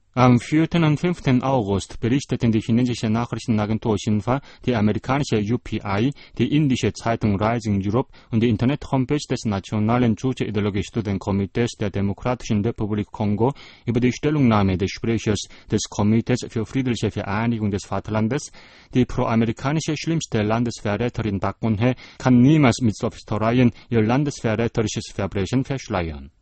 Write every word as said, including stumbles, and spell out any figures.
Am vierten und fünften August berichteten die chinesische Nachrichtenagentur Xinhua, die amerikanische U P I, die indische Zeitung Rising Europe und die Internet-Homepage des Nationalen Juche-Ideologie-Studienkomitees der Demokratischen Republik Kongo über die Stellungnahme des Sprechers des Komitees für friedliche Vereinigung des Vaterlandes. Die proamerikanische schlimmste Landesverräterin Park Geun-hye kann niemals mit Sophistereien ihr landesverräterisches Verbrechen verschleiern.